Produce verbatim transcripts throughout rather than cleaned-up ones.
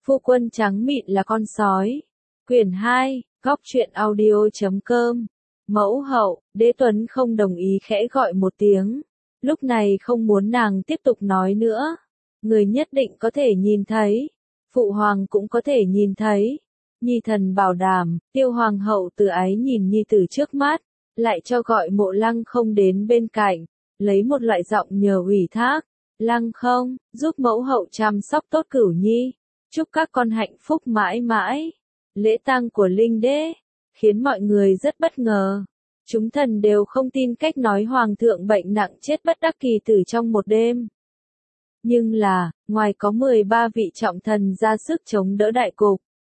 Phu quân trắng mịn là con sói. Quyển hai, góc truyện audio chấm com. Mẫu hậu, Đế Tuấn không đồng ý khẽ gọi một tiếng. Lúc này không muốn nàng tiếp tục nói nữa. Người nhất định có thể nhìn thấy. Phụ hoàng cũng có thể nhìn thấy. Nhi thần bảo đảm, Tiêu hoàng hậu từ ái nhìn nhi tử trước mắt, lại cho gọi Mộ Lăng không đến bên cạnh, lấy một loại giọng nhờ ủy thác. Lăng không, giúp mẫu hậu chăm sóc tốt Cửu Nhi. Chúc các con hạnh phúc mãi mãi. Lễ tang của Linh Đế khiến mọi người rất bất ngờ. Chúng thần đều không tin cách nói hoàng thượng bệnh nặng chết bất đắc kỳ tử trong một đêm. Nhưng là, ngoài có mười ba vị trọng thần ra sức chống đỡ đại cục.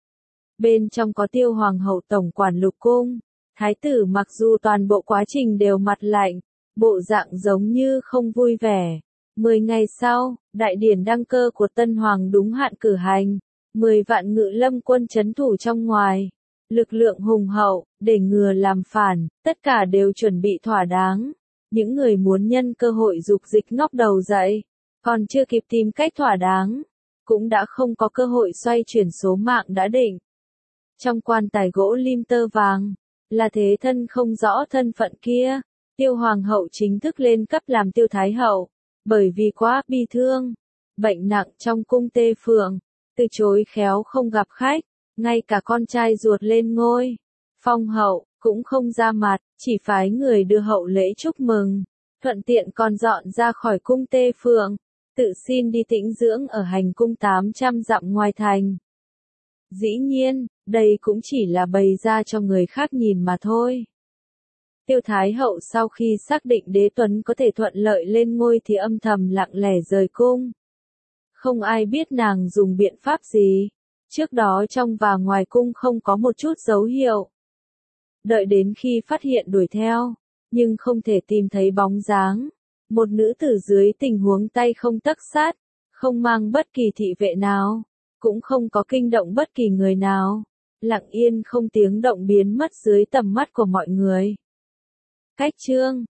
Bên trong có Tiêu hoàng hậu tổng quản lục cung. Thái tử mặc dù toàn bộ quá trình đều mặt lạnh, bộ dạng giống như không vui vẻ. Mười ngày sau, đại điển đăng cơ của tân hoàng đúng hạn cử hành. Mười vạn ngự lâm quân trấn thủ trong ngoài. Lực lượng hùng hậu, để ngừa làm phản, tất cả đều chuẩn bị thỏa đáng. Những người muốn nhân cơ hội dục dịch ngóc đầu dậy, còn chưa kịp tìm cách thỏa đáng, cũng đã không có cơ hội xoay chuyển số mạng đã định. Trong quan tài gỗ lim tơ vàng, là thế thân không rõ thân phận kia. Tiêu hoàng hậu chính thức lên cấp làm Tiêu thái hậu, bởi vì quá bi thương, bệnh nặng trong cung Tê Phượng, từ chối khéo không gặp khách, ngay cả con trai ruột lên ngôi, Phong hậu, cũng không ra mặt, chỉ phái người đưa hậu lễ chúc mừng, thuận tiện còn dọn ra khỏi cung Tê Phượng, tự xin đi tĩnh dưỡng ở hành cung tám trăm dặm ngoài thành. Dĩ nhiên, đây cũng chỉ là bày ra cho người khác nhìn mà thôi. Tiêu Thái hậu sau khi xác định Đế Tuấn có thể thuận lợi lên ngôi thì âm thầm lặng lẽ rời cung. Không ai biết nàng dùng biện pháp gì. Trước đó trong và ngoài cung không có một chút dấu hiệu. Đợi đến khi phát hiện đuổi theo, nhưng không thể tìm thấy bóng dáng. Một nữ tử dưới tình huống tay không tấc sắt, không mang bất kỳ thị vệ nào, cũng không có kinh động bất kỳ người nào. Lặng yên không tiếng động biến mất dưới tầm mắt của mọi người. Cách chương